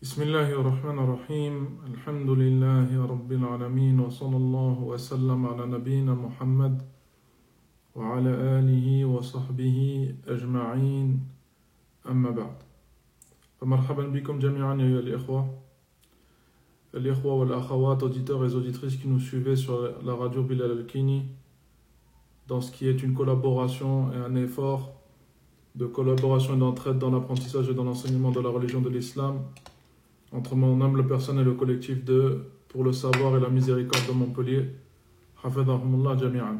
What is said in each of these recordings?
بسم الله الرحمن الرحيم الحمد لله رب العالمين وصلى الله وسلم على نبينا محمد وعلى آله وصحبه أجمعين أما بعد فمرحبا بكم جميعا أيها الإخوة والأخوات auditeurs et auditrices qui nous suivez sur la radio Bilal Al-Kini dans ce qui est une collaboration et un effort de collaboration et d'entraide dans l'apprentissage et dans l'enseignement de la religion de l'islam entre mon humble personne et le collectif de Pour le savoir et la miséricorde de Montpellier. Hafidhahumullah jami'an.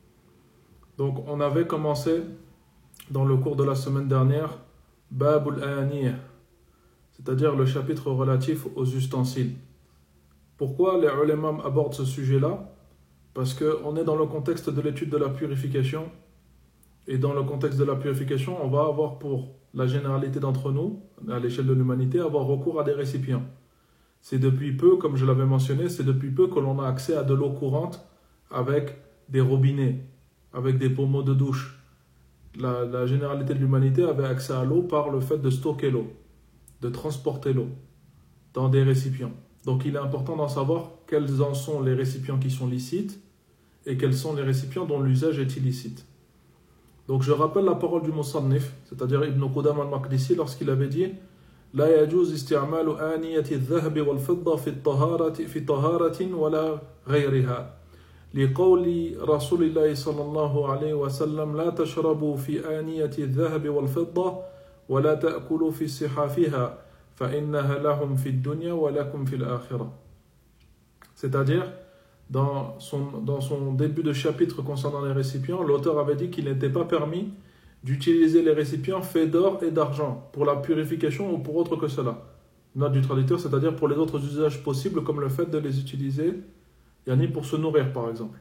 Donc on avait commencé dans le cours de la semaine dernière Babul Aniyah, c'est-à-dire le chapitre relatif aux ustensiles. Pourquoi les ulama abordent ce sujet-là? Parce qu'on est dans le contexte de l'étude de la purification, et dans le contexte de la purification, on va avoir pour la généralité d'entre nous, à l'échelle de l'humanité, avoir recours à des récipients. C'est depuis peu, comme je l'avais mentionné, c'est depuis peu que l'on a accès à de l'eau courante avec des robinets, avec des pommeaux de douche. La généralité de l'humanité avait accès à l'eau par le fait de stocker l'eau, de transporter l'eau dans des récipients. Donc il est important d'en savoir quels en sont les récipients qui sont licites et quels sont les récipients dont l'usage est illicite. Donc je rappelle la parole du Musannif, c'est-à-dire Ibn Qudam al-Maqdisi, lorsqu'il avait dit لا يجوز استعمال آنية الذهب والفضة في طهارة ولا غيرها لقول رسول الله صلى الله عليه وسلم لا تشربوا في آنية الذهب والفضة ولا تأكلوا في صحافها فإنها لهم في الدنيا ولكم في الآخرة. C'est-à-dire dans son début de chapitre concernant les récipients, l'auteur avait dit qu'il n'était pas permis d'utiliser les récipients faits d'or et d'argent pour la purification ou pour autre que cela. Note du traducteur, c'est-à-dire pour les autres usages possibles comme le fait de les utiliser pour se nourrir par exemple.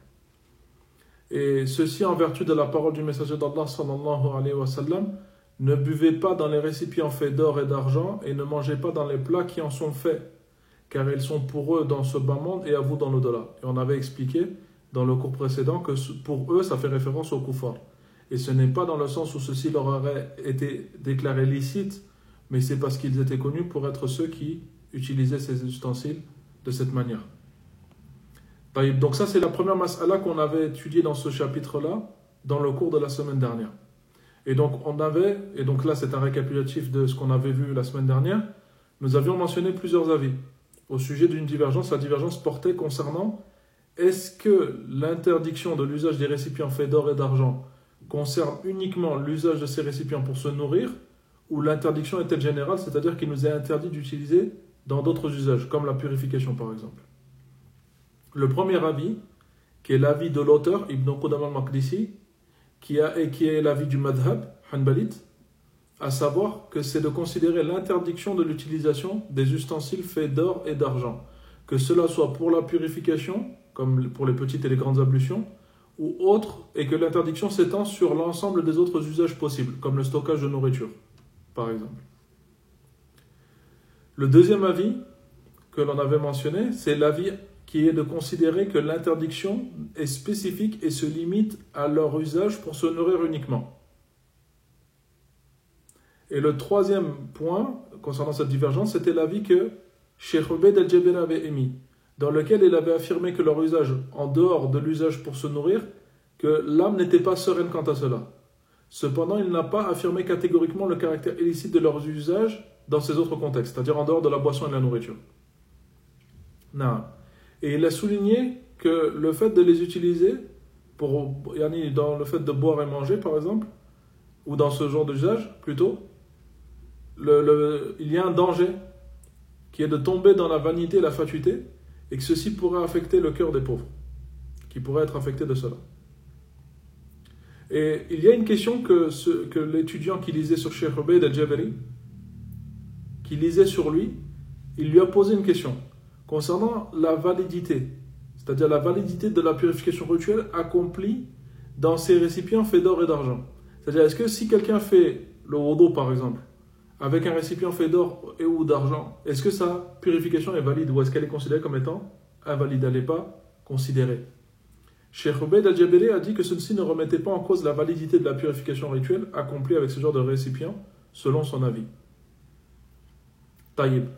Et ceci en vertu de la parole du messager d'Allah sallallahu alayhi wa sallam, ne buvez pas dans les récipients faits d'or et d'argent et ne mangez pas dans les plats qui en sont faits, car ils sont pour eux dans ce bas monde et à vous dans l'au-delà. Et on avait expliqué dans le cours précédent que pour eux, ça fait référence au kuffar. Et ce n'est pas dans le sens où ceci leur aurait été déclaré licite, mais c'est parce qu'ils étaient connus pour être ceux qui utilisaient ces ustensiles de cette manière. Donc ça, c'est la première mas'ala qu'on avait étudiée dans ce chapitre-là, dans le cours de la semaine dernière. Et donc là, c'est un récapitulatif de ce qu'on avait vu la semaine dernière. Nous avions mentionné plusieurs avis au sujet d'une divergence. La divergence portait concernant est-ce que l'interdiction de l'usage des récipients faits d'or et d'argent concerne uniquement l'usage de ces récipients pour se nourrir, ou l'interdiction est-elle générale, c'est-à-dire qu'il nous est interdit d'utiliser dans d'autres usages, comme la purification par exemple. Le premier avis, qui est l'avis de l'auteur, Ibn Qudam al-Maqdisi, qui est l'avis du madhab, hanbalite, à savoir que c'est de considérer l'interdiction de l'utilisation des ustensiles faits d'or et d'argent, que cela soit pour la purification, comme pour les petites et les grandes ablutions, ou autre, et que l'interdiction s'étend sur l'ensemble des autres usages possibles, comme le stockage de nourriture, par exemple. Le deuxième avis que l'on avait mentionné, c'est l'avis qui est de considérer que l'interdiction est spécifique et se limite à leur usage pour se nourrir uniquement. Et le troisième point concernant cette divergence, c'était l'avis que Cheikh Ubayd al-Jabiri avait émis, dans lequel il avait affirmé que leur usage, en dehors de l'usage pour se nourrir, que l'âme n'était pas sereine quant à cela. Cependant, il n'a pas affirmé catégoriquement le caractère illicite de leurs usages dans ces autres contextes, c'est-à-dire en dehors de la boisson et de la nourriture. Non. Et il a souligné que le fait de les utiliser, dans le fait de boire et manger par exemple, ou dans ce genre d'usage plutôt, il y a un danger qui est de tomber dans la vanité et la fatuité, et que ceci pourrait affecter le cœur des pauvres, qui pourrait être affecté de cela. Et il y a une question que l'étudiant qui lisait sur Cheikh Ubayd al-Jabiri, qui lisait sur lui, il lui a posé une question concernant la validité, c'est-à-dire la validité de la purification rituelle accomplie dans ces récipients faits d'or et d'argent. C'est-à-dire, est-ce que si quelqu'un fait le wudu par exemple, avec un récipient fait d'or et ou d'argent, est-ce que sa purification est valide ou est-ce qu'elle est considérée comme étant invalide? Elle n'est pas considérée. Cheikh Ubayd al-Jabiri a dit que ceci ne remettait pas en cause la validité de la purification rituelle accomplie avec ce genre de récipient, selon son avis. Taïb.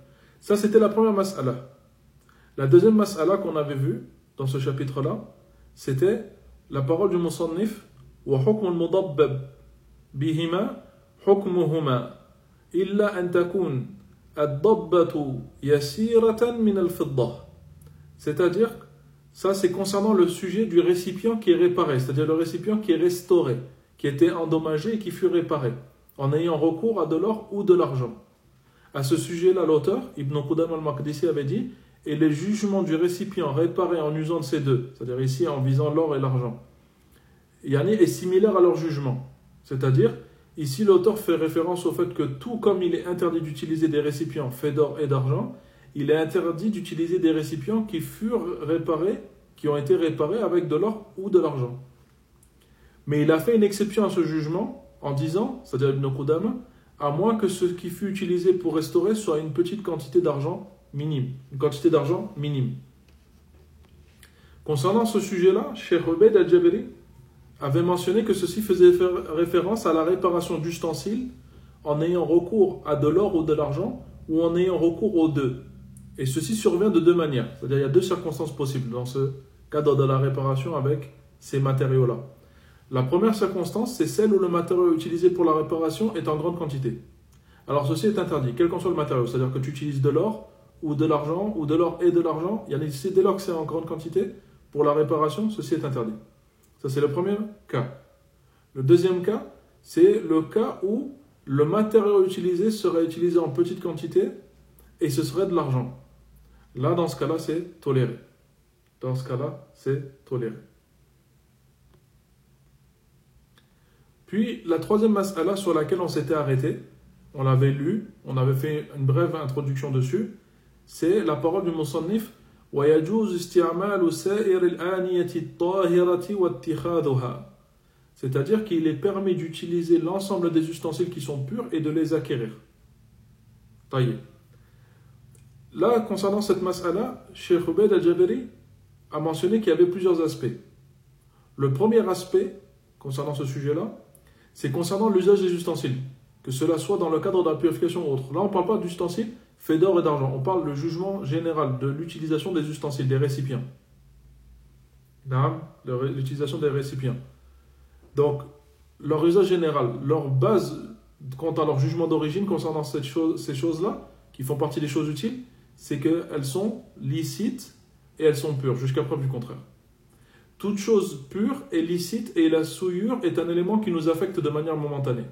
Ça, c'était la première mas'ala. La deuxième mas'ala qu'on avait vue dans ce chapitre-là, c'était la parole du musannif wa hukm al-mudabbab bihima hukmuhuma illa an takun ad-dabbatu yasiratan min al-fiddah. C'est-à-dire, ça c'est concernant le sujet du récipient qui est réparé, c'est-à-dire le récipient qui est restauré, qui était endommagé et qui fut réparé, en ayant recours à de l'or ou de l'argent. À ce sujet-là, l'auteur, Ibn Qudam al-Maqdisi, avait dit « Et les jugements du récipient réparé en usant de ces deux, c'est-à-dire ici en visant l'or et l'argent, yani est similaire à leur jugement. » C'est-à-dire, ici l'auteur fait référence au fait que tout comme il est interdit d'utiliser des récipients faits d'or et d'argent, il est interdit d'utiliser des récipients qui furent réparés, qui ont été réparés avec de l'or ou de l'argent. Mais il a fait une exception à ce jugement en disant, c'est-à-dire Ibn Qudama, à moins que ce qui fut utilisé pour restaurer soit une petite quantité d'argent minime. Une quantité d'argent minime. Concernant ce sujet-là, Cheikh Ubayd al-Jabiri avait mentionné que ceci faisait référence à la réparation d'ustensiles en ayant recours à de l'or ou de l'argent ou en ayant recours aux deux. Et ceci survient de deux manières. C'est-à-dire il y a deux circonstances possibles dans ce cadre de la réparation avec ces matériaux-là. La première circonstance, c'est celle où le matériau utilisé pour la réparation est en grande quantité. Alors ceci est interdit, quel qu'en soit le matériau. C'est-à-dire que tu utilises de l'or ou de l'argent, ou de l'or et de l'argent, dès lors que c'est en grande quantité, pour la réparation, ceci est interdit. Ça c'est le premier cas. Le deuxième cas, c'est le cas où le matériau utilisé serait utilisé en petite quantité et ce serait de l'argent. Là, dans ce cas-là, c'est toléré. Dans ce cas-là, c'est toléré. Puis, la troisième mas'ala sur laquelle on s'était arrêté, on l'avait lu, on avait fait une brève introduction dessus, c'est la parole du musannif وَيَجُوزُ اسْتِعْمَالُ سَائِرِ الْآنِيَةِ الطَّاهِرَةِ وَاتِّخَاذُهَا. C'est-à-dire qu'il est permis d'utiliser l'ensemble des ustensiles qui sont purs et de les acquérir. Taïe. Là, concernant cette mas'ala, Cheikh Ubayd al-Jabiri a mentionné qu'il y avait plusieurs aspects. Le premier aspect, concernant ce sujet-là, c'est concernant l'usage des ustensiles, que cela soit dans le cadre de la purification ou autre. Là, on ne parle pas d'ustensiles faits d'or et d'argent, on parle du jugement général de l'utilisation des ustensiles, des récipients. L'utilisation des récipients. Donc, leur usage général, leur base quant à leur jugement d'origine concernant ces choses-là, qui font partie des choses utiles, c'est qu'elles sont licites et elles sont pures, jusqu'à preuve du contraire. Toute chose pure est licite et la souillure est un élément qui nous affecte de manière momentanée.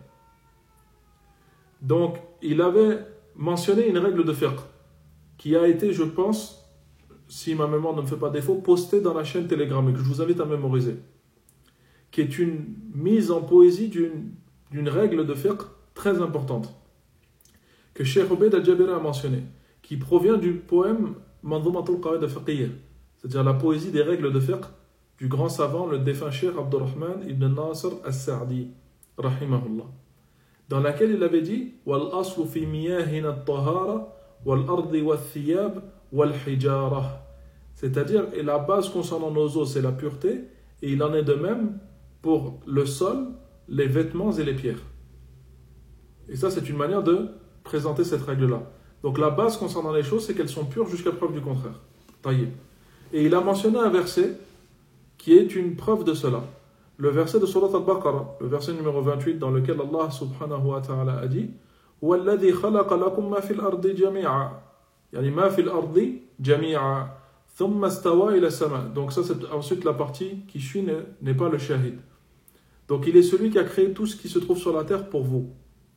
Donc, il avait mentionné une règle de fiqh qui a été, je pense, si ma mémoire ne me fait pas défaut, postée dans la chaîne Telegram et que je vous invite à mémoriser, qui est une mise en poésie d'une règle de fiqh très importante que Cheikh Ubayd al-Jabiri a mentionné, qui provient du poème Manzumatul Qawaid al-Fiqhiyya, c'est-à-dire la poésie des règles de fiqh du grand savant, le défunt Cheikh Abdurrahman ibn Nasr al-Sa'di, rahimahullah, dans laquelle il avait dit « Wal aslu fi miyahina at-tahara wal ardi wal thiyab wal hijara » c'est-à-dire, et la base concernant nos eaux, c'est la pureté, et il en est de même pour le sol, les vêtements et les pierres. Et ça, c'est une manière de présenter cette règle-là. Donc la base concernant les choses, c'est qu'elles sont pures jusqu'à preuve du contraire. Taillé. Et il a mentionné un verset qui est une preuve de cela. Le verset de Surat al-Baqarah, le verset numéro 28, dans lequel Allah subhanahu wa ta'ala a dit هو الذي خلق لكم ما في الأرض جميعا يعني ما في الأرض جميعا ثم استوى إلى السماء. Donc ça, c'est ensuite la partie qui suit n'est pas le shahid. Donc il est celui qui a créé tout ce qui se trouve sur la terre pour vous.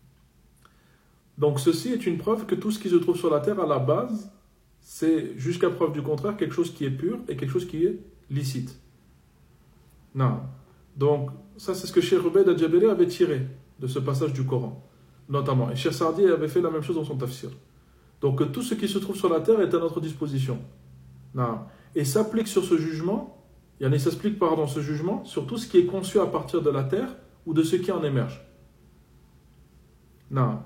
Donc ceci est une preuve que tout ce qui se trouve sur la terre à la base, c'est jusqu'à preuve du contraire quelque chose qui est pur et quelque chose qui est licite. Non. Donc ça c'est ce que Cheikh Ubayd al-Jabiri avait tiré de ce passage du Coran, notamment. Et Cheikh Sa'di avait fait la même chose dans son tafsir. Donc tout ce qui se trouve sur la terre est à notre disposition. Non. Et s'applique sur ce jugement, il s'explique ce jugement sur tout ce qui est conçu à partir de la terre ou de ce qui en émerge. Non.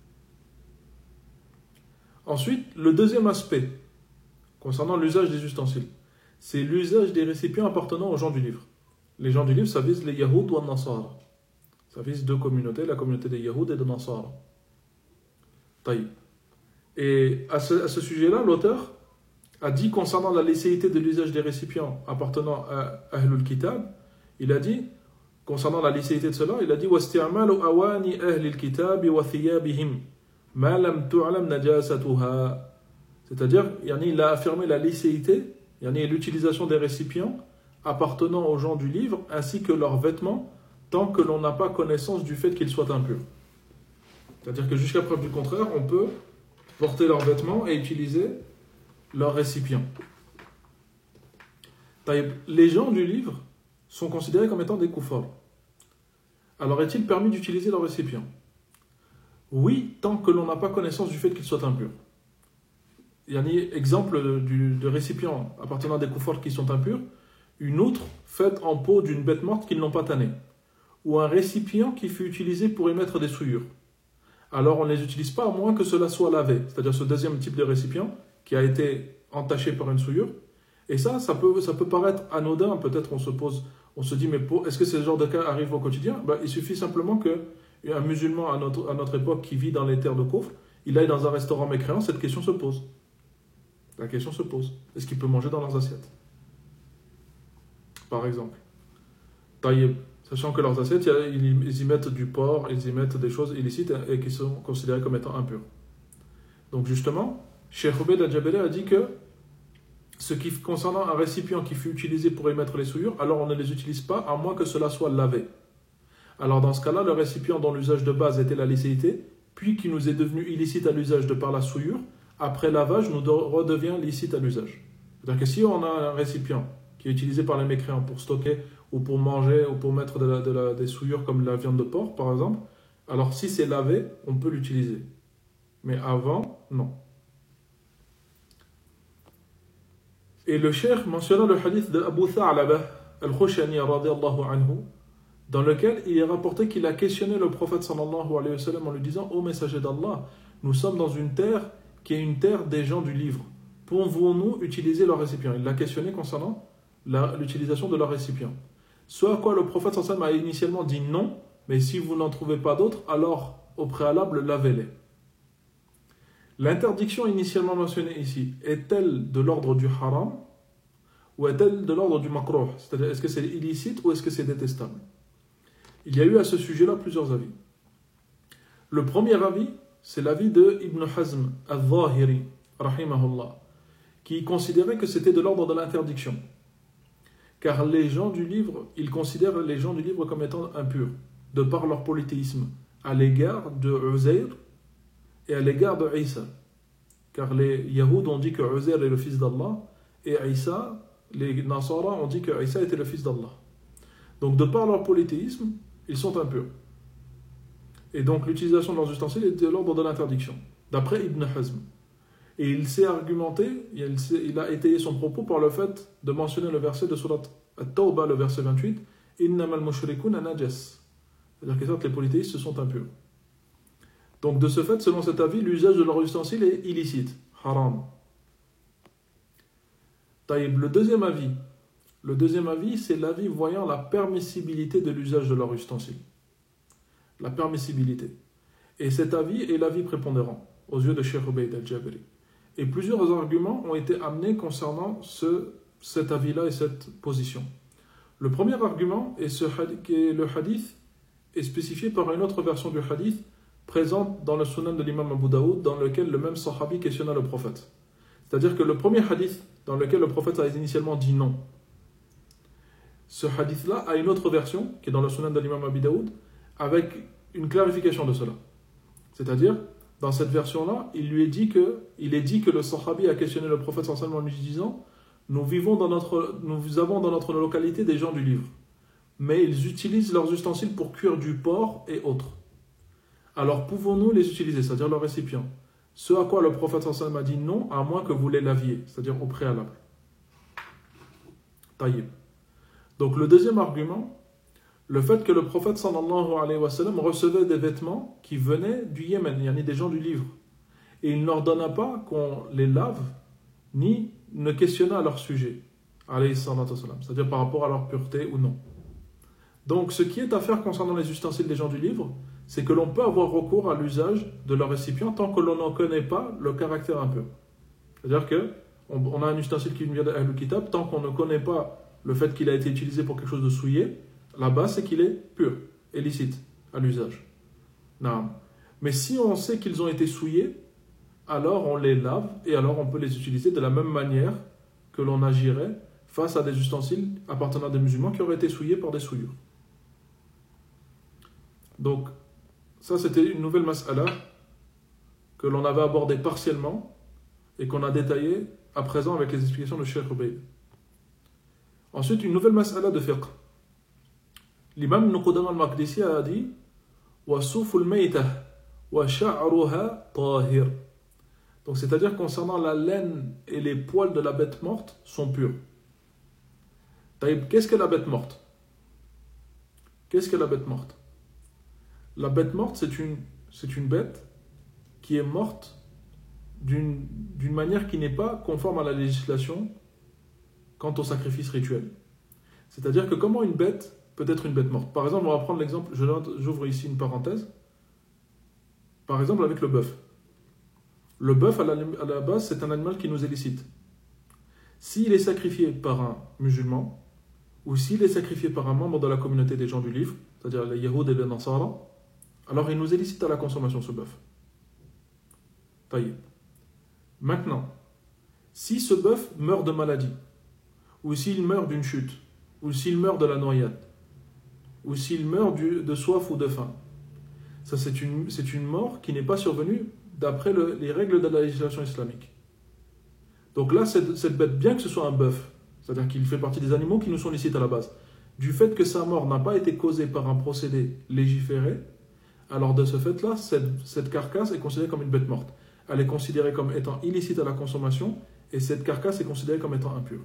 Ensuite, le deuxième aspect concernant l'usage des ustensiles, c'est l'usage des récipients appartenant aux gens du livre. Les gens du livre, ça vise les Yahoud ou les Nasara. Ça vise deux communautés, la communauté des Yahoud et des Nasara. Taïb. Et à ce sujet-là, l'auteur a dit concernant la licéité de l'usage des récipients appartenant à Ahlul Kitab, il a dit, concernant la licéité de cela, il a dit وَاسْتِعْمَالُ أَوَانِ أَهْلِ الْكِتَابِ وَثِيَابِهِمْ مَا لَمْ تُعْلَمْ نَجَاسَتُهَا. C'est-à-dire, il a affirmé la licéité, l'utilisation des récipients appartenant aux gens du livre, ainsi que leurs vêtements, tant que l'on n'a pas connaissance du fait qu'ils soient impurs. C'est-à-dire que jusqu'à preuve du contraire, on peut porter leurs vêtements et utiliser leurs récipients. Les gens du livre sont considérés comme étant des koufars. Alors est-il permis d'utiliser leurs récipients? Oui, tant que l'on n'a pas connaissance du fait qu'ils soient impurs. Il y a un exemple de récipients appartenant à des koufars qui sont impurs, une outre faite en peau d'une bête morte qu'ils n'ont pas tannée, ou un récipient qui fut utilisé pour y mettre des souillures. Alors on ne les utilise pas à moins que cela soit lavé, c'est-à-dire ce deuxième type de récipient qui a été entaché par une souillure. Et ça peut paraître anodin, peut-être on se dit, mais est-ce que ce genre de cas arrive au quotidien? Il suffit simplement qu'un musulman à notre époque qui vit dans les terres de Koufr, il aille dans un restaurant mécréant, cette question se pose. La question se pose, est-ce qu'il peut manger dans leurs assiettes? Par exemple. Taïeb, sachant que leurs assiettes, ils y mettent du porc, ils y mettent des choses illicites et qui sont considérées comme étant impures. Donc justement, Cheikh Obeid al-Jabali a dit que ce qui concernant un récipient qui fut utilisé pour y mettre les souillures, alors on ne les utilise pas à moins que cela soit lavé. Alors dans ce cas-là, le récipient dont l'usage de base était la licéité, puis qui nous est devenu illicite à l'usage de par la souillure, après lavage, nous redevient licite à l'usage. C'est-à-dire que si on a un récipient qui est utilisé par les mécréants pour stocker ou pour manger ou pour mettre des souillures comme la viande de porc par exemple, alors si c'est lavé, on peut l'utiliser. Mais avant, non. Et le cheikh mentionna le hadith de Abu Tha'laba al-Khushani radiyallahu anhu, dans lequel il est rapporté qu'il a questionné le prophète sallallahu alayhi wa sallam en lui disant: Ô messager d'Allah, nous sommes dans une terre qui est une terre des gens du livre. Pouvons-nous utiliser leurs récipients? Il l'a questionné concernant l'utilisation de leurs récipients. Ce à quoi le prophète sallallahu alayhi wa sallam a initialement dit non, mais si vous n'en trouvez pas d'autres, alors au préalable lavez-les. L'interdiction initialement mentionnée ici est-elle de l'ordre du haram ou est-elle de l'ordre du makruh? C'est-à-dire, est-ce que c'est illicite ou est-ce que c'est détestable? Il y a eu à ce sujet-là plusieurs avis. Le premier avis, c'est l'avis de Ibn Hazm al-Zahiri, rahimahullah, qui considérait que c'était de l'ordre de l'interdiction. Car les gens du livre, ils considèrent les gens du livre comme étant impurs, de par leur polythéisme, à l'égard de Uzair et à l'égard de Isa. Car les Yahouds ont dit que Uzair est le fils d'Allah, et Isa, les Nasara ont dit que Isa était le fils d'Allah. Donc de par leur polythéisme, ils sont impurs. Et donc l'utilisation de leurs ustensiles est de l'ordre de l'interdiction, d'après Ibn Hazm. Et il s'est argumenté, il a étayé son propos par le fait de mentionner le verset de Surat At-Tawbah, le verset 28, Innamal mushrikuna najas. C'est-à-dire que certes, les polythéistes se sont impurs. Donc de ce fait, selon cet avis, l'usage de leurs ustensiles est illicite, haram. Taïb, le deuxième avis, c'est l'avis voyant la permissibilité de l'usage de leurs ustensiles. La permissibilité. Et cet avis est l'avis prépondérant aux yeux de Cheikh Obeid al-Jabari. Et plusieurs arguments ont été amenés concernant cet avis-là et cette position. Le premier argument est que le hadith est spécifié par une autre version du hadith présente dans le sunan de l'imam Abu Daoud, dans lequel le même sahabi questionna le prophète. C'est-à-dire que le premier hadith dans lequel le prophète a initialement dit non, ce hadith-là a une autre version, qui est dans le sunan de l'imam Abu Daoud, avec une clarification de cela. C'est-à-dire, dans cette version-là, il est dit que le sahabi a questionné le prophète sallallahu alayhi wa sallam en lui disant: nous avons dans notre localité des gens du livre, mais ils utilisent leurs ustensiles pour cuire du porc et autres. Alors pouvons-nous les utiliser, c'est-à-dire leurs récipients? Ce à quoi le prophète sallallahu alayhi wa sallam a dit non, à moins que vous les laviez, c'est-à-dire au préalable. Taïb. Donc le deuxième argument, le fait que le prophète sallallahu alayhi wa sallam recevait des vêtements qui venaient du Yémen, il y en a des gens du livre, et il n'ordonna pas qu'on les lave, ni ne questionna à leur sujet, alayhi salatu wa sallam, c'est-à-dire par rapport à leur pureté ou non. Donc ce qui est à faire concernant les ustensiles des gens du livre, c'est que l'on peut avoir recours à l'usage de leur récipient tant que l'on n'en connaît pas le caractère impur. C'est-à-dire qu'on a un ustensile qui vient d'Ahlul Kitab, tant qu'on ne connaît pas le fait qu'il a été utilisé pour quelque chose de souillé, la base c'est qu'il est pur et licite à l'usage. Non. Mais si on sait qu'ils ont été souillés, alors on les lave et alors on peut les utiliser de la même manière que l'on agirait face à des ustensiles appartenant à des musulmans qui auraient été souillés par des souillures. Donc, ça c'était une nouvelle mas'ala que l'on avait abordée partiellement et qu'on a détaillée à présent avec les explications de Cheikh Ubayd. Ensuite, une nouvelle mas'ala de fiqh. L'imam Ibn Qudama al-Maqdisi a dit wa suful maytah wa sha'ruha tahir. Donc, c'est-à-dire concernant la laine et les poils de la bête morte sont purs. Qu'est-ce que la bête morte? Qu'est-ce que la bête morte? La bête morte, c'est une bête qui est morte d'une manière qui n'est pas conforme à la législation quant au sacrifice rituel. C'est-à-dire que comment une bête peut être une bête morte? Par exemple, on va prendre l'exemple, j'ouvre ici une parenthèse, par exemple avec le bœuf. Le bœuf, à la base, c'est un animal qui nous est licite. S'il est sacrifié par un musulman, ou s'il est sacrifié par un membre de la communauté des gens du livre, c'est-à-dire les Yahoud et les Nasara, alors il nous est licite à la consommation ce bœuf. Taïeb. Maintenant, si ce bœuf meurt de maladie, ou s'il meurt d'une chute, ou s'il meurt de la noyade, ou s'il meurt de soif ou de faim, ça c'est une mort qui n'est pas survenue d'après les règles de la législation islamique. Donc là, cette bête, bien que ce soit un bœuf, c'est-à-dire qu'il fait partie des animaux qui nous sont licites à la base, du fait que sa mort n'a pas été causée par un procédé légiféré, alors de ce fait-là, cette carcasse est considérée comme une bête morte. Elle est considérée comme étant illicite à la consommation, et cette carcasse est considérée comme étant impure.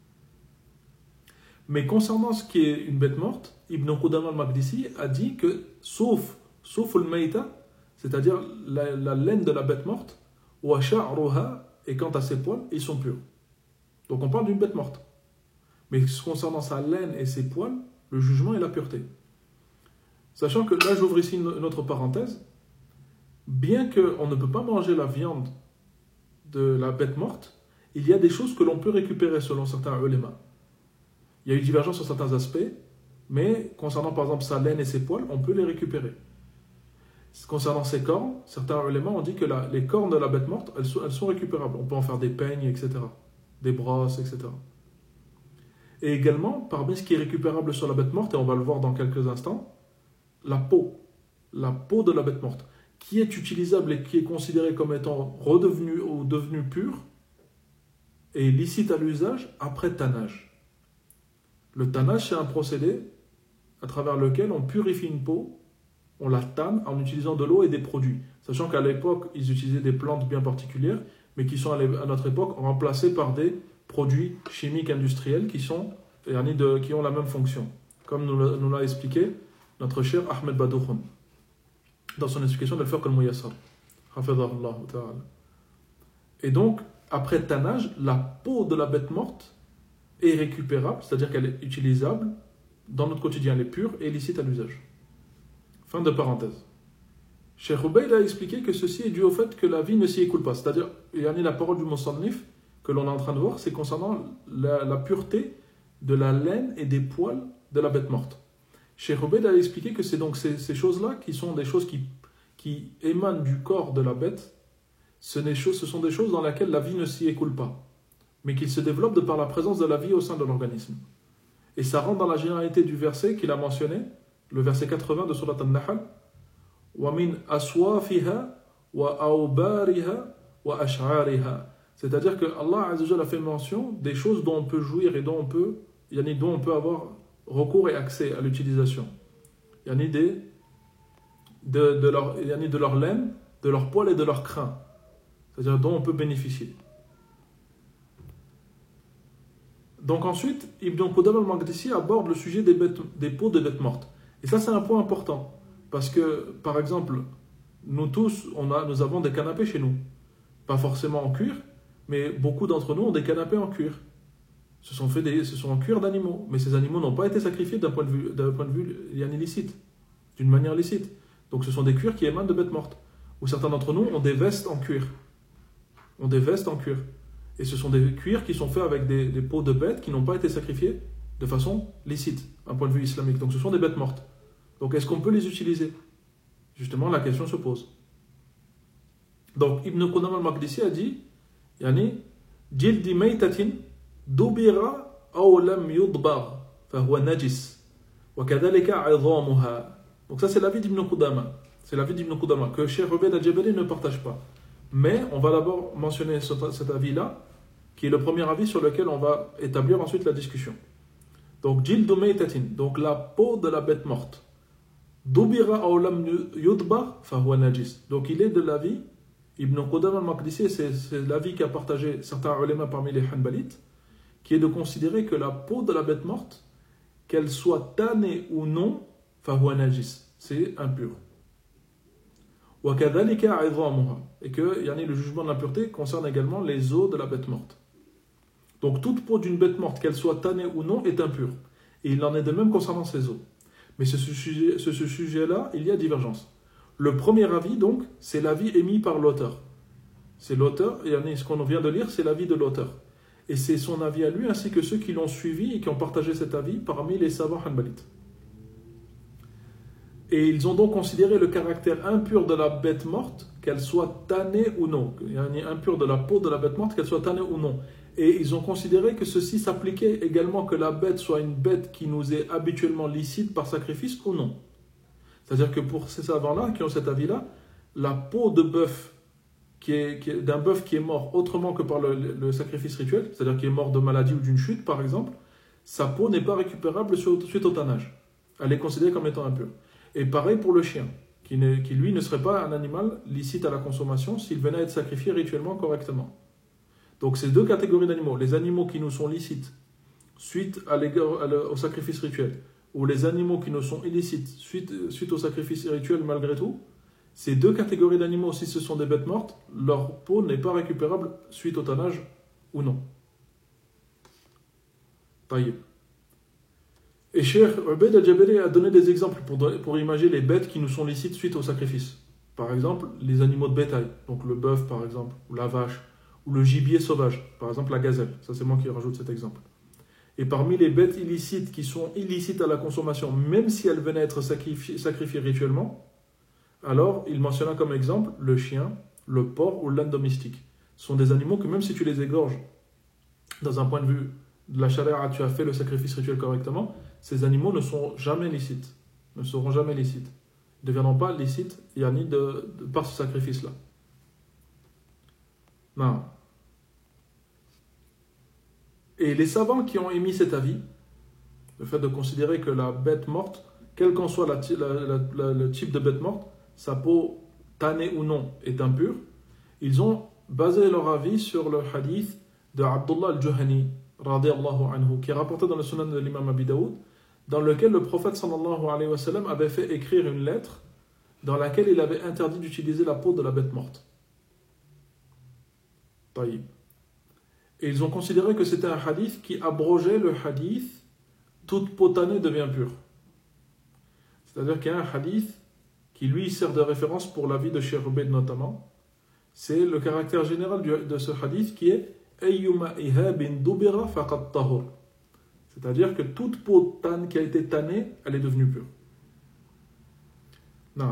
Mais concernant ce qui est une bête morte, Ibn Qudama al-Maqdisi a dit que, sauf al-mayta, c'est-à-dire la laine de la bête morte, wa sha'ruha, et quant à ses poils, ils sont purs. Donc on parle d'une bête morte. Mais concernant sa laine et ses poils, le jugement est la pureté. Sachant que là, j'ouvre ici une autre parenthèse, bien qu'on ne peut pas manger la viande de la bête morte, il y a des choses que l'on peut récupérer selon certains ulémas. Il y a eu divergence sur certains aspects, mais concernant par exemple sa laine et ses poils, on peut les récupérer. Concernant ses cornes, certains ulémas ont dit que les cornes de la bête morte, elles sont récupérables. On peut en faire des peignes, etc. Des brosses, etc. Et également, parmi ce qui est récupérable sur la bête morte, et on va le voir dans quelques instants, la peau de la bête morte, qui est utilisable et qui est considérée comme étant redevenue ou devenue pure, et licite à l'usage après tannage. Le tannage, c'est un procédé à travers lequel on purifie une peau, on la tanne en utilisant de l'eau et des produits. Sachant qu'à l'époque, ils utilisaient des plantes bien particulières, mais qui sont à notre époque remplacées par des produits chimiques industriels qui ont la même fonction. Comme nous l'a expliqué notre cher Ahmed Badouchoun dans son explication de Al-Fiqh al-Muyassar. Hafidhahullah ta'ala. Et donc, après tannage, la peau de la bête morte est récupérable, c'est-à-dire qu'elle est utilisable dans notre quotidien, elle est pure et licite à l'usage. Fin de parenthèse. Cheikh Ubayd a expliqué que ceci est dû au fait que la vie ne s'y écoule pas. C'est-à-dire, il y a la parole du Musannif que l'on est en train de voir, c'est concernant la pureté de la laine et des poils de la bête morte. Cheikh Ubayd a expliqué que c'est donc ces choses-là qui sont des choses qui émanent du corps de la bête. Ce sont des choses dans lesquelles la vie ne s'y écoule pas, mais qui se développent de par la présence de la vie au sein de l'organisme. Et ça rentre dans la généralité du verset qu'il a mentionné, le verset 80 de Surat An-Nahl, وَمِنْ أَسْوَافِهَا وَأَوْبَارِهَا وَأَشْعَارِهَا. C'est-à-dire que Allah Azza wa Jalla a fait mention des choses dont on peut jouir et dont on peut avoir recours et accès à l'utilisation. De leur laine, de leur poil et de leur crin. C'est-à-dire dont on peut bénéficier. Donc ensuite, Ibn Qudama al-Maqdisi aborde le sujet des peaux de bêtes mortes. Et ça, c'est un point important. Parce que, par exemple, nous tous, nous avons des canapés chez nous. Pas forcément en cuir, mais beaucoup d'entre nous ont des canapés en cuir. Ce sont en cuir d'animaux. Mais ces animaux n'ont pas été sacrifiés d'un point de vue illicite, d'une manière licite. Donc ce sont des cuirs qui émanent de bêtes mortes. Ou certains d'entre nous ont des vestes en cuir. Et ce sont des cuirs qui sont faits avec des peaux de bêtes qui n'ont pas été sacrifiées de façon licite, d'un point de vue islamique. Donc ce sont des bêtes mortes. Donc est-ce qu'on peut les utiliser? Justement, la question se pose. Donc Ibn Qudama al-Maqdisi a dit Yani, jildi maytatin dubira aw lam yudbar fahuwa najis wa kadhalika 'idhamuha. Donc ça c'est l'avis d'Ibn Qudama. C'est l'avis d'Ibn Qudama que Cheikh Ubayd al-Jabali ne partage pas. Mais on va d'abord mentionner cet avis-là, qui est le premier avis sur lequel on va établir ensuite la discussion. Donc, jildu maytatin, donc la peau de la bête morte. Dubira aw lam yudbar fahuwa najis. Donc il est de l'avis, Ibn Qudama al-Maqdisi, c'est l'avis qu'a partagé certains ulama parmi les Hanbalites, qui est de considérer que la peau de la bête morte, qu'elle soit tannée ou non, fahuwa najis, c'est impur. Et que le jugement de l'impureté concerne également les os de la bête morte. Donc toute peau d'une bête morte, qu'elle soit tannée ou non, est impure. Et il en est de même concernant ses os. Mais ce sujet-là, il y a divergence. Le premier avis, donc, c'est l'avis émis par l'auteur. C'est l'auteur, et ce qu'on vient de lire, c'est l'avis de l'auteur. Et c'est son avis à lui, ainsi que ceux qui l'ont suivi et qui ont partagé cet avis parmi les savants hanbalites. Et ils ont donc considéré le caractère impur de la bête morte, qu'elle soit tannée ou non. Impur de la peau de la bête morte, qu'elle soit tannée ou non. Et ils ont considéré que ceci s'appliquait également que la bête soit une bête qui nous est habituellement licite par sacrifice ou non. C'est-à-dire que pour ces savants-là, qui ont cet avis-là, la peau de bœuf, d'un bœuf qui est mort autrement que par le sacrifice rituel, c'est-à-dire qui est mort de maladie ou d'une chute par exemple, sa peau n'est pas récupérable suite au tannage. Elle est considérée comme étant impure. Et pareil pour le chien, qui lui ne serait pas un animal licite à la consommation s'il venait à être sacrifié rituellement correctement. Donc ces deux catégories d'animaux, les animaux qui nous sont licites suite au sacrifice rituel, ou les animaux qui nous sont illicites suite au sacrifice rituel malgré tout, ces deux catégories d'animaux, si ce sont des bêtes mortes, leur peau n'est pas récupérable suite au tannage ou non. Taïb. Et Cheikh Ubayd al-Jabali a donné des exemples pour imaginer les bêtes qui nous sont licites suite au sacrifice. Par exemple, les animaux de bétail, donc le bœuf par exemple, ou la vache, ou le gibier sauvage, par exemple la gazelle. Ça c'est moi qui rajoute cet exemple. Et parmi les bêtes illicites qui sont illicites à la consommation, même si elles venaient à être sacrifiées rituellement, alors il mentionna comme exemple le chien, le porc ou l'âne domestique. Ce sont des animaux que même si tu les égorges, dans un point de vue de la charia, tu as fait le sacrifice rituel correctement, ces animaux ne sont jamais licites, ne seront jamais licites. Ils ne deviendront pas licites par ce sacrifice-là. Non. Et les savants qui ont émis cet avis, le fait de considérer que la bête morte, quel qu'en soit le type de bête morte, sa peau, tannée ou non, est impure, ils ont basé leur avis sur le hadith de Abdullah al-Juhani, radiyallahu anhu, qui est rapporté dans le sunan de l'imam Abi Daoud, dans lequel le prophète sallallahu alayhi wa sallam avait fait écrire une lettre dans laquelle il avait interdit d'utiliser la peau de la bête morte. Taïb. Et ils ont considéré que c'était un hadith qui abrogeait le hadith « toute peau tannée devient pure ». C'est-à-dire qu'il y a un hadith qui lui sert de référence pour la vie de Cheikh Ubayd notamment. C'est le caractère général de ce hadith qui est « Ayyuma ihabin dubira faqad tahur ». C'est-à-dire que toute peau qui a été tannée, elle est devenue pure. Non.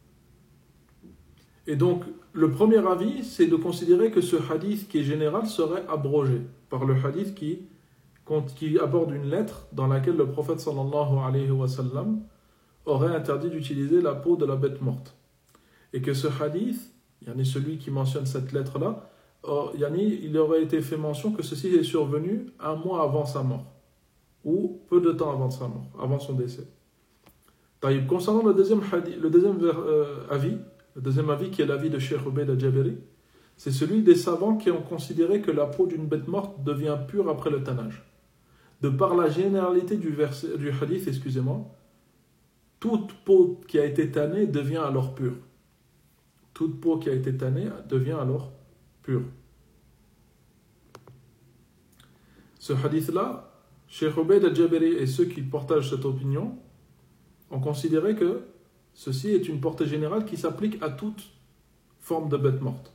Et donc, le premier avis, c'est de considérer que ce hadith qui est général serait abrogé par le hadith qui aborde une lettre dans laquelle le prophète sallallahu alayhi wa sallam aurait interdit d'utiliser la peau de la bête morte. Et que ce hadith, celui qui mentionne cette lettre-là, il aurait été fait mention que ceci est survenu un mois avant sa mort, ou peu de temps avant sa mort, avant son décès. Concernant le deuxième avis qui est l'avis de Cheikh Ubayd al-Jabali, c'est celui des savants qui ont considéré que la peau d'une bête morte devient pure après le tannage. De par la généralité du hadith, toute peau qui a été tannée devient alors pure. Toute peau qui a été tannée devient alors pure. Ce hadith-là, Cheikh Ubayd al-Jabali et ceux qui partagent cette opinion ont considéré que Ceci est une portée générale qui s'applique à toute forme de bête morte.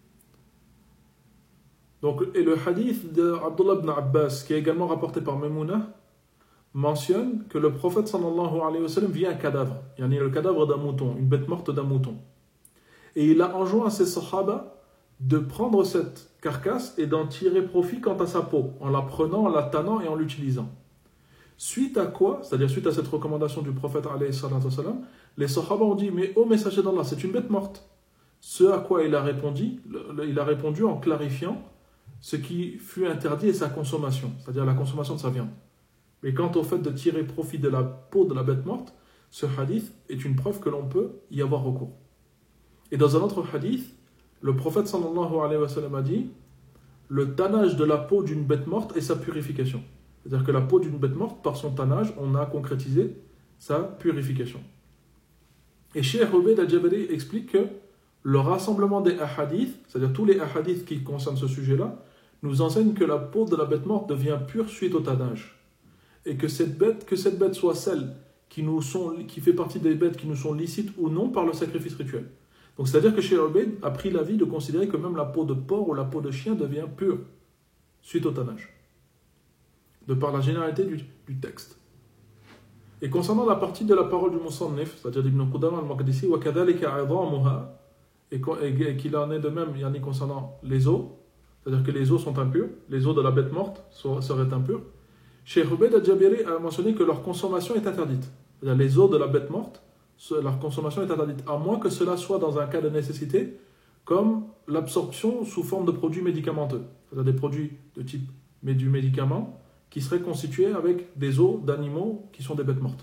Donc, et le hadith d'Abdullah ibn Abbas, qui est également rapporté par Maimouna, mentionne que le prophète sallallahu alayhi wa sallam vit un cadavre, yani le cadavre d'un mouton, une bête morte d'un mouton. Et il a enjoint à ses sahaba de prendre cette carcasse et d'en tirer profit quant à sa peau, en la prenant, en la tannant et en l'utilisant. Suite à quoi, c'est-à-dire suite à cette recommandation du prophète alayhi salatu wa sallam, les sahaba ont dit, mais ô messager d'Allah, c'est une bête morte. Ce à quoi il a répondu en clarifiant ce qui fut interdit et sa consommation, c'est-à-dire la consommation de sa viande. Mais quant au fait de tirer profit de la peau de la bête morte, ce hadith est une preuve que l'on peut y avoir recours. Et dans un autre hadith, le prophète sallallahu alayhi wa sallam a dit le tannage de la peau d'une bête morte et sa purification. C'est-à-dire que la peau d'une bête morte, par son tannage, on a concrétisé sa purification. Et Cheikh Ubayd al-Jabari explique que le rassemblement des ahadiths, c'est-à-dire tous les ahadiths qui concernent ce sujet-là, nous enseigne que la peau de la bête morte devient pure suite au tannage. Et que cette bête soit celle qui fait partie des bêtes qui nous sont licites ou non par le sacrifice rituel. Donc c'est-à-dire que Cheikh Ubayd a pris l'avis de considérer que même la peau de porc ou la peau de chien devient pure suite au tannage, de par la généralité du texte. Et concernant la partie de la parole du Musannif, c'est-à-dire d'Ibn Qudama al-Maqdisi, وَكَذَلِكَ عِظَامُهَا, et qu'il en est de même yani concernant les os, c'est-à-dire que les os sont impurs, les os de la bête morte seraient impurs. Cheikh Ubayd al-Jabiri a mentionné que leur consommation est interdite. C'est-à-dire les os de la bête morte, leur consommation est interdite, à moins que cela soit dans un cas de nécessité, comme l'absorption sous forme de produits médicamenteux, c'est-à-dire des produits de type du médicament, qui seraient constitués avec des os d'animaux qui sont des bêtes mortes.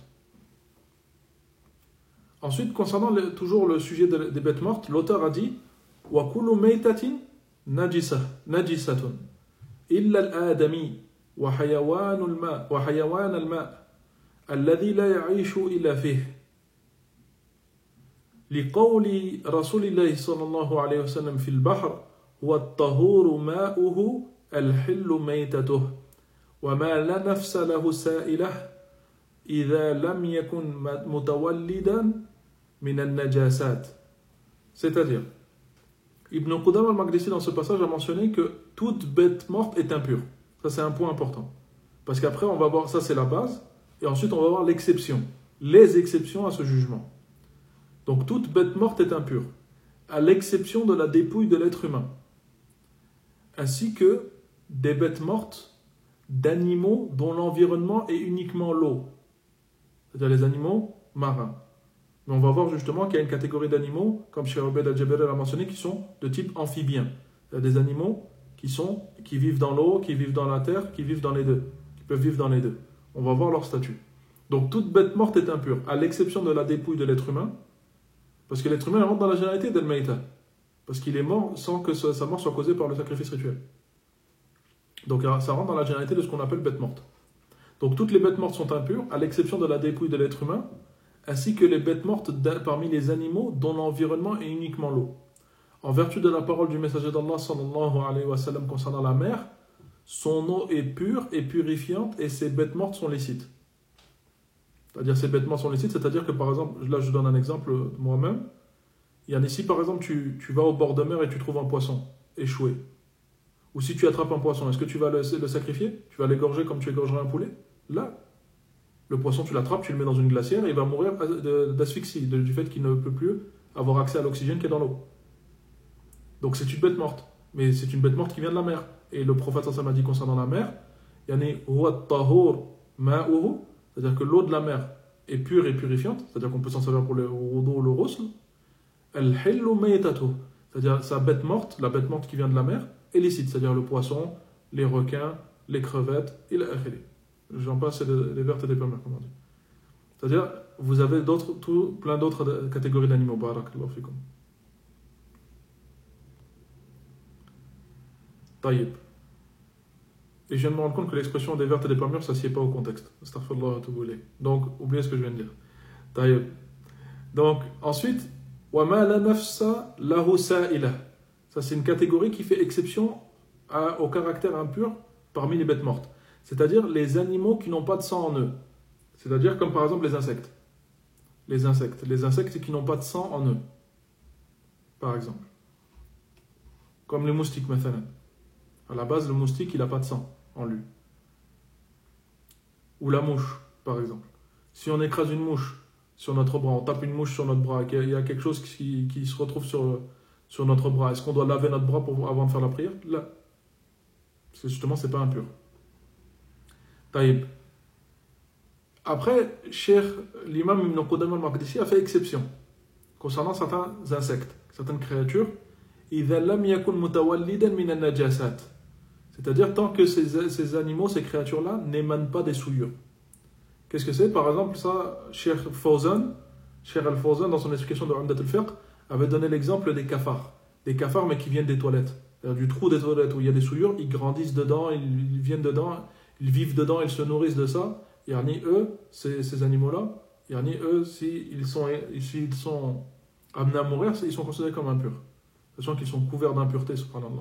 Ensuite, concernant toujours le sujet des bêtes mortes, l'auteur a dit wa kullu maytatin najisatun illa al-adami wa hayawan al-ma alladhi la ya'ishu illa fihi liqawli rasulillahi sallallahu alayhi wa sallam fi al-bahr huwa at-tahuru ma'uhu al-hillu maytatuhu وما لا نفس له سائلة إذا لم يكن متولدا من النجاسات. C'est-à-dire, Ibn Qudama al-Maqdisi dans ce passage a mentionné que toute bête morte est impure. Ça c'est un point important. Parce qu'après on va voir, ça c'est la base, et ensuite on va voir l'exception, les exceptions à ce jugement. Donc toute bête morte est impure, à l'exception de la dépouille de l'être humain, ainsi que des bêtes mortes d'animaux dont l'environnement est uniquement l'eau, c'est-à-dire les animaux marins. Mais on va voir justement qu'il y a une catégorie d'animaux, comme Cheikh Ubayd al-Jabari l'a mentionné, qui sont de type amphibien. Il y a des animaux qui vivent dans l'eau, qui vivent dans la terre, qui vivent dans les deux, qui peuvent vivre dans les deux. On va voir leur statut. Donc toute bête morte est impure, à l'exception de la dépouille de l'être humain, parce que l'être humain rentre dans la généralité d'Al-Maïta, parce qu'il est mort sans que sa mort soit causée par le sacrifice rituel. Donc ça rentre dans la généralité de ce qu'on appelle bête morte. Donc toutes les bêtes mortes sont impures, à l'exception de la dépouille de l'être humain, ainsi que les bêtes mortes parmi les animaux dont l'environnement est uniquement l'eau. En vertu de la parole du messager d'Allah sallallahu alayhi wa sallam concernant la mer, son eau est pure et purifiante et ses bêtes mortes sont licites. C'est-à-dire ces bêtes mortes sont licites, c'est-à-dire que par exemple, là je donne un exemple moi-même, il y en a ici par exemple, tu vas au bord de mer et tu trouves un poisson échoué. Ou si tu attrapes un poisson, est-ce que tu vas le sacrifier? Tu vas l'égorger comme tu égorgerais un poulet? Là, le poisson, tu l'attrapes, tu le mets dans une glacière et il va mourir d'asphyxie, du fait qu'il ne peut plus avoir accès à l'oxygène qui est dans l'eau. Donc c'est une bête morte. Mais c'est une bête morte qui vient de la mer. Et le prophète sallallahu alayhi wa sallam a dit concernant la mer, yani huwa at-tahur ma'uhu, c'est-à-dire que l'eau de la mer est pure et purifiante, c'est-à-dire qu'on peut s'en servir pour le wudu ou le ghusl. Al-hillu maytatuhu, c'est-à-dire sa bête morte, la bête morte qui vient de la mer, est licite, c'est-à-dire le poisson, les requins, les crevettes, et l'akhiri. J'en passe, c'est les vertes et les premières, comme on dit. C'est-à-dire, vous avez plein d'autres catégories d'animaux. Barakallahu fikum. Taïb. Et je viens de me rendre compte que l'expression des vertes et des premières, ça ne sied pas au contexte. Astaghfirullah wa atubu ilayh. Donc, oubliez ce que je viens de dire. Taïb. Donc, ensuite, وَمَا لَا نَفْسَ لَهُ سَائِلَةٌ. Ça, c'est une catégorie qui fait exception au caractère impur parmi les bêtes mortes. C'est-à-dire les animaux qui n'ont pas de sang en eux. C'est-à-dire comme par exemple les insectes. les insectes qui n'ont pas de sang en eux, par exemple. Comme les moustiques, مثلا. À la base, le moustique, il n'a pas de sang en lui. Ou la mouche, par exemple. Si on écrase une mouche sur notre bras, on tape une mouche sur notre bras, il y a quelque chose qui se retrouve sur notre bras, est-ce qu'on doit laver notre bras avant de faire la prière? Là. Parce que justement, c'est pas impur. Taïb. Après, l'imam Ibn Qudama al-Maqdisi a fait exception concernant certains insectes, certaines créatures. إِذَا لَمْ يَكُنْ مُتَوَلِّدًا مِنَ النَّجَاسَاتِ. C'est-à-dire tant que ces animaux, ces créatures-là, n'émanent pas des souillures. Qu'est-ce que c'est? Par exemple, ça, Cheikh Al-Fawzan, dans son explication de Umdat al-Fiqh, avait donné l'exemple des cafards. Des cafards, mais qui viennent des toilettes. C'est-à-dire du trou des toilettes où il y a des souillures, ils grandissent dedans, ils viennent dedans, ils vivent dedans, ils se nourrissent de ça. Yani eux, ces animaux-là, eux, s'ils sont amenés à mourir, ils sont considérés comme impurs. Sachant qu'ils sont couverts d'impureté, subhanallah.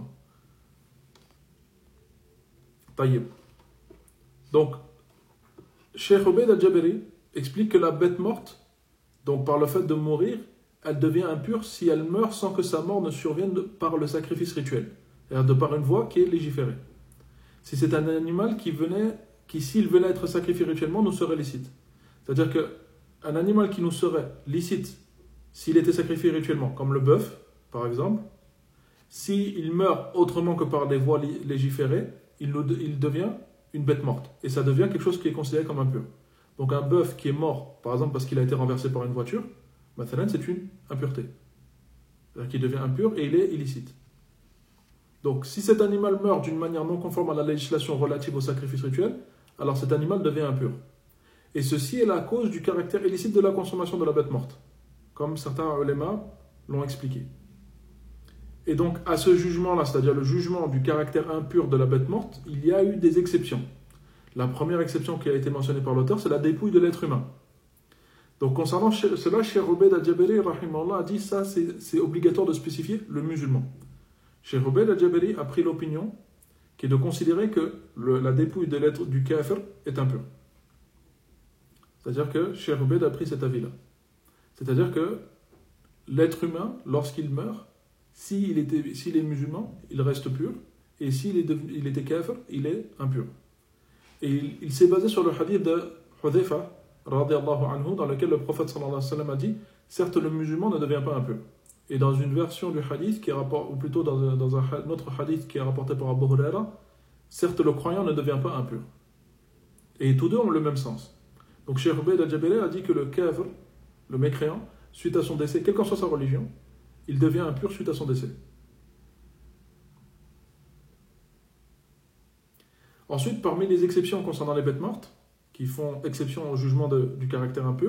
Taïb. Donc, Cheikh Obeid al-Jabiri explique que la bête morte, donc par le fait de mourir, elle devient impure si elle meurt sans que sa mort ne survienne par le sacrifice rituel, c'est-à-dire de par une voie qui est légiférée. Si c'est un animal qui s'il venait être sacrifié rituellement, nous serait licite. C'est-à-dire qu'un animal qui nous serait licite s'il était sacrifié rituellement, comme le bœuf, par exemple, s'il meurt autrement que par des voies légiférées, il devient une bête morte. Et ça devient quelque chose qui est considéré comme impur. Donc un bœuf qui est mort, par exemple parce qu'il a été renversé par une voiture, c'est une impureté. C'est-à-dire qu'il devient impur et il est illicite. Donc si cet animal meurt d'une manière non conforme à la législation relative au sacrifice rituel, alors cet animal devient impur. Et ceci est la cause du caractère illicite de la consommation de la bête morte, comme certains ulémas l'ont expliqué. Et donc, à ce jugement-là, c'est-à-dire le jugement du caractère impur de la bête morte, il y a eu des exceptions. La première exception qui a été mentionnée par l'auteur, c'est la dépouille de l'être humain. Donc, concernant cela, Cheikh Obeid al-Jabiri, a dit ça, c'est obligatoire de spécifier le musulman. Cheikh Obeid al-Jabiri a pris l'opinion qui est de considérer que la dépouille de l'être du kafir est impure. C'est-à-dire que Cheikh Obeid a pris cet avis-là. C'est-à-dire que l'être humain, lorsqu'il meurt, s'il est musulman, il reste pur, et s'il était kafir, il est impur. Et il s'est basé sur le hadith de Hudhayfa, radiyallahu anhu, dans lequel le prophète sallallahu alayhi wa sallam a dit « Certes, le musulman ne devient pas impur. » Et dans une version du hadith, ou plutôt dans un autre hadith qui est rapporté par Abu Huraira, « Certes, le croyant ne devient pas impur. » Et tous deux ont le même sens. Donc Cheikh Obeid al-Jabiri a dit que le kafir, le mécréant, suite à son décès, quelle qu'en soit sa religion, il devient impur suite à son décès. Ensuite, parmi les exceptions concernant les bêtes mortes, qui font exception au jugement du caractère impur,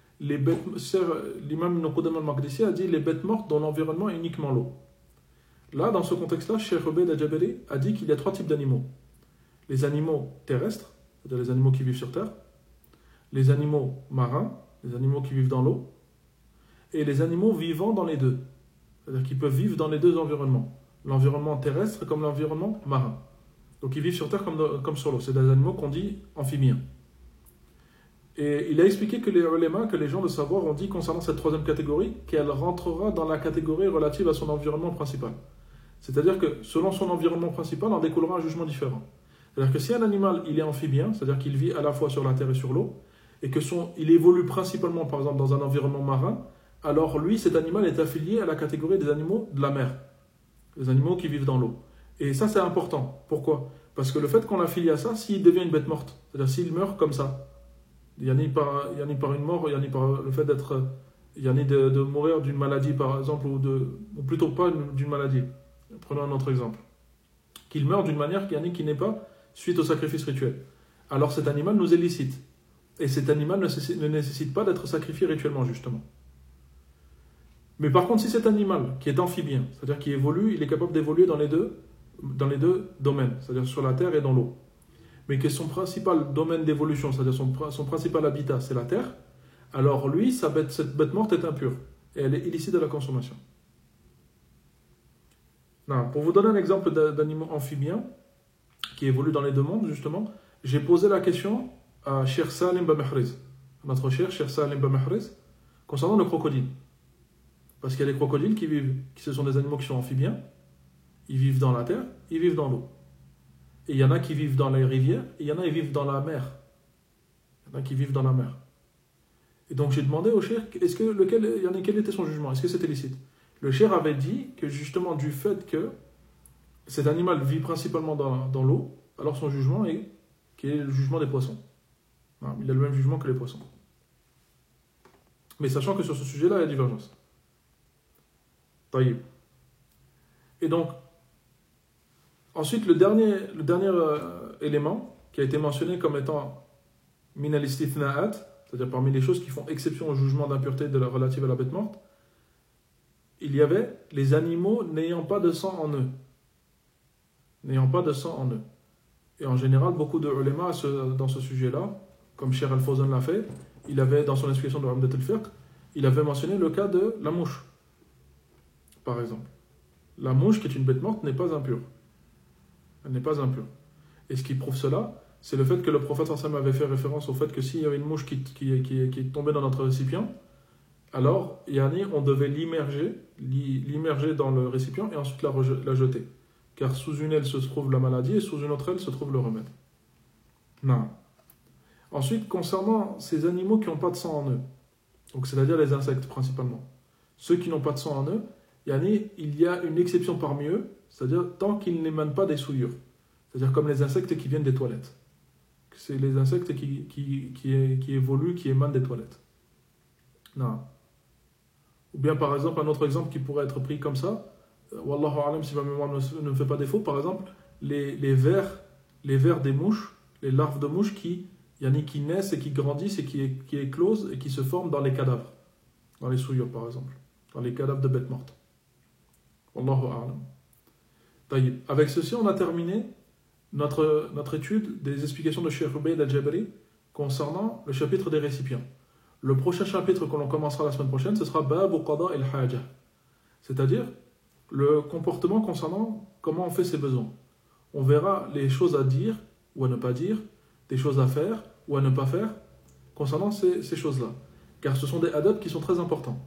l'imam Ibn Qudama al-Maqdisi a dit les bêtes mortes dont l'environnement est uniquement l'eau. Là, dans ce contexte-là, Cheikh Obeid al-Jabiri a dit qu'il y a trois types d'animaux. Les animaux terrestres, c'est-à-dire les animaux qui vivent sur terre, les animaux marins, les animaux qui vivent dans l'eau, et les animaux vivant dans les deux. C'est-à-dire qu'ils peuvent vivre dans les deux environnements. L'environnement terrestre comme l'environnement marin. Donc ils vivent sur terre comme sur l'eau. C'est des animaux qu'on dit amphibiens. Et il a expliqué que les gens de savoir ont dit concernant cette troisième catégorie qu'elle rentrera dans la catégorie relative à son environnement principal. C'est-à-dire que selon son environnement principal en découlera un jugement différent. C'est-à-dire que si un animal il est amphibien, c'est-à-dire qu'il vit à la fois sur la terre et sur l'eau, et il évolue principalement par exemple dans un environnement marin, alors lui, cet animal est affilié à la catégorie des animaux de la mer, les animaux qui vivent dans l'eau. Et ça, c'est important. Pourquoi? Parce que le fait qu'on l'affilie à ça, s'il devient une bête morte, c'est-à-dire s'il meurt comme ça, il n'y a ni par une mort, il n'y a ni par le fait de mourir d'une maladie, par exemple, ou plutôt pas d'une maladie. Prenons un autre exemple. Qu'il meurt d'une manière qui n'est pas suite au sacrifice rituel. Alors cet animal nous est licite. Et cet animal ne nécessite pas d'être sacrifié rituellement, justement. Mais par contre, si cet animal qui est amphibien, c'est-à-dire qui évolue, il est capable d'évoluer dans les deux domaines, c'est-à-dire sur la terre et dans l'eau, mais que son principal domaine d'évolution, c'est-à-dire son principal habitat, c'est la terre, alors lui, cette bête morte est impure et elle est illicite de la consommation. Non, pour vous donner un exemple d'animaux amphibiens qui évoluent dans les deux mondes, justement, j'ai posé la question à Cheikh Salim Bamahriz, notre cher Cheikh Salim Bamahriz, concernant le crocodile. Parce qu'il y a des crocodiles ce sont des animaux qui sont amphibiens, ils vivent dans la terre, ils vivent dans l'eau. Et il y en a qui vivent dans les rivières, et il y en a qui vivent dans la mer. Il y en a qui vivent dans la mer. Et donc j'ai demandé au cheikh, quel était son jugement? Est-ce que c'était licite? Le cheikh avait dit que justement du fait que cet animal vit principalement dans l'eau, alors son jugement qui est le jugement des poissons. Il a le même jugement que les poissons. Mais sachant que sur ce sujet-là, il y a divergence. Taïb. Et donc, ensuite, le dernier élément qui a été mentionné comme étant min al-istithna'at, c'est-à-dire parmi les choses qui font exception au jugement d'impureté relative à la bête morte, il y avait les animaux n'ayant pas de sang en eux. N'ayant pas de sang en eux. Et en général, beaucoup de ulama dans ce sujet-là, comme Cheikh Al-Fawzan l'a fait, il avait, dans son explication de Umdat al-Fiqh, il avait mentionné le cas de la mouche, par exemple. La mouche, qui est une bête morte, n'est pas impure. Elle n'est pas impure. Et ce qui prouve cela, c'est le fait que le prophète sallam avait fait référence au fait que s'il y avait une mouche qui tombait dans notre récipient, alors, on devait l'immerger dans le récipient et ensuite la jeter. Car sous une aile se trouve la maladie et sous une autre aile se trouve le remède. Non. Ensuite, concernant ces animaux qui n'ont pas de sang en eux, donc c'est-à-dire les insectes principalement, ceux qui n'ont pas de sang en eux, il y a une exception parmi eux, c'est-à-dire tant qu'ils n'émanent pas des souillures. C'est-à-dire comme les insectes qui viennent des toilettes. C'est les insectes qui évoluent, qui émanent des toilettes. Non. Ou bien par exemple, un autre exemple qui pourrait être pris comme ça, Wallahu alam si ma mémoire ne me fait pas défaut, par exemple, les vers des mouches, les larves de mouches qui naissent et qui grandissent et qui éclosent et qui se forment dans les cadavres, dans les souillures par exemple, dans les cadavres de bêtes mortes. Wallahu a'lam. Taïb. Avec ceci, on a terminé notre étude des explications de Cheikh Ubayd al-Jabari concernant le chapitre des récipients. Le prochain chapitre que l'on commencera la semaine prochaine, ce sera Babu Qada il-Haja, c'est-à-dire le comportement concernant comment on fait ses besoins. On verra les choses à dire ou à ne pas dire, des choses à faire ou à ne pas faire concernant ces choses-là. Car ce sont des adab qui sont très importants.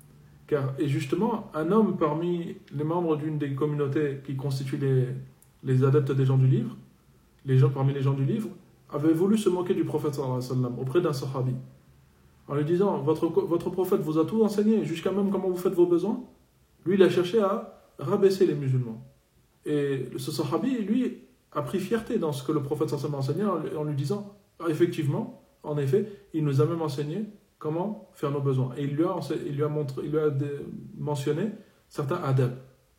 Et justement, un homme parmi les membres d'une des communautés qui constituent les adeptes des gens du livre, parmi les gens du livre, avait voulu se moquer du prophète sallallahu alayhi wa sallam auprès d'un sahabi, en lui disant, votre prophète vous a tout enseigné, jusqu'à même comment vous faites vos besoins. Lui, il a cherché à rabaisser les musulmans. Et ce sahabi, lui, a pris fierté dans ce que le prophète sallallahu alayhi wa sallam enseignait en lui disant, effectivement, en effet, il nous a même enseigné comment faire nos besoins. Et il lui a mentionné certains adab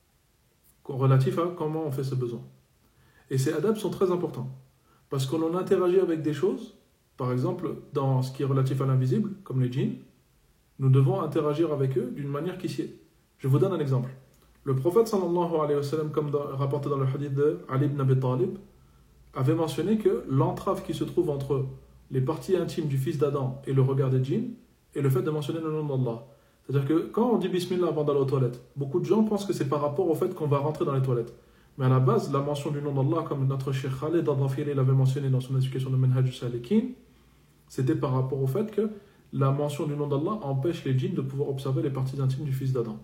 relatifs à comment on fait ses besoins. Et ces adab sont très importants. Parce qu'on interagit avec des choses, par exemple, dans ce qui est relatif à l'invisible, comme les djinns, nous devons interagir avec eux d'une manière qui sied. Je vous donne un exemple. Le prophète sallallahu alayhi wa sallam, comme rapporté dans le hadith de Ali ibn Abi Talib, avait mentionné que l'entrave qui se trouve entre les parties intimes du fils d'Adam et le regard des djinns est le fait de mentionner le nom d'Allah. C'est-à-dire que quand on dit Bismillah avant d'aller aux toilettes, beaucoup de gens pensent que c'est par rapport au fait qu'on va rentrer dans les toilettes. Mais à la base, la mention du nom d'Allah, comme notre Cheikh Khaled al-Dhafiri l'avait mentionné dans son explication de Manhaj al-Salikin, c'était par rapport au fait que la mention du nom d'Allah empêche les djinns de pouvoir observer les parties intimes du fils d'Adam.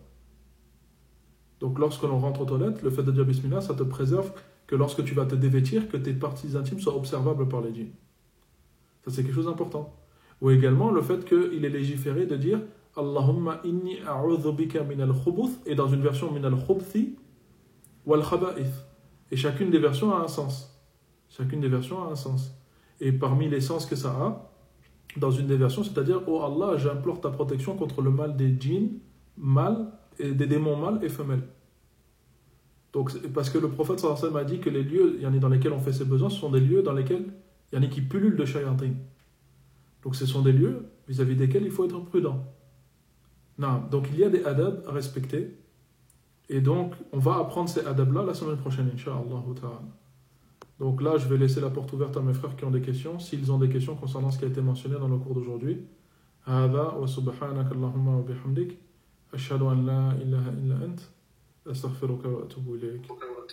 Donc lorsque l'on rentre aux toilettes, le fait de dire Bismillah, ça te préserve que lorsque tu vas te dévêtir, que tes parties intimes soient observables par les djinns. Ça c'est quelque chose d'important. Ou également le fait qu'il est légiféré de dire Allahumma inni a'udhu bika min al-khubuth, et dans une version min al-khubthi wal khaba'ith. Et chacune des versions a un sens. Chacune des versions a un sens. Et parmi les sens que ça a, dans une des versions, c'est-à-dire oh Allah, j'implore ta protection contre le mal des djinns, et des démons mâles et femelles. Donc, parce que le prophète sallallahu alayhi wa sallam a dit que les lieux dans lesquels on fait ses besoins, ce sont des lieux dans lesquels il y en a qui pullulent de shayatin. Donc ce sont des lieux vis-à-vis desquels il faut être prudent. Non. Donc il y a des adab à respecter. Et donc on va apprendre ces adab-là la semaine prochaine, Inch'Allah ta'ala. Donc là, je vais laisser la porte ouverte à mes frères qui ont des questions, s'ils ont des questions concernant ce qui a été mentionné dans le cours d'aujourd'hui. Hada wa subhanaka Allahumma wa bihamdik. Ashhadu an la ilaha illa ant. Astaghfiruka wa atubu ilayk.